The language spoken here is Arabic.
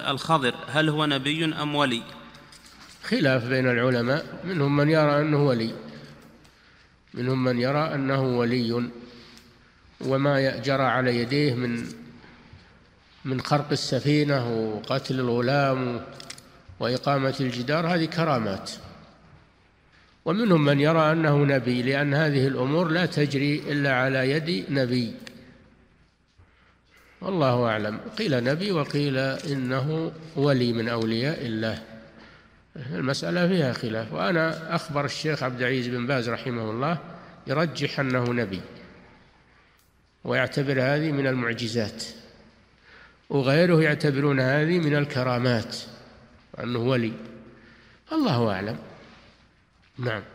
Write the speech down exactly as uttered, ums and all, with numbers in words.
الخضر هل هو نبي أم ولي؟ خلاف بين العلماء، منهم من يرى أنه ولي منهم من يرى أنه ولي، وما جرى على يديه من من خرق السفينة وقتل الغلام وإقامة الجدار هذه كرامات. ومنهم من يرى أنه نبي، لأن هذه الأمور لا تجري إلا على يد نبي، والله أعلم. قيل نبي وقيل إنه ولي من أولياء الله، المسألة فيها خلاف. وأنا أخبر الشيخ عبد العزيز بن باز رحمه الله يرجح أنه نبي، ويعتبر هذه من المعجزات، وغيره يعتبرون هذه من الكرامات، أنه ولي. الله أعلم. نعم.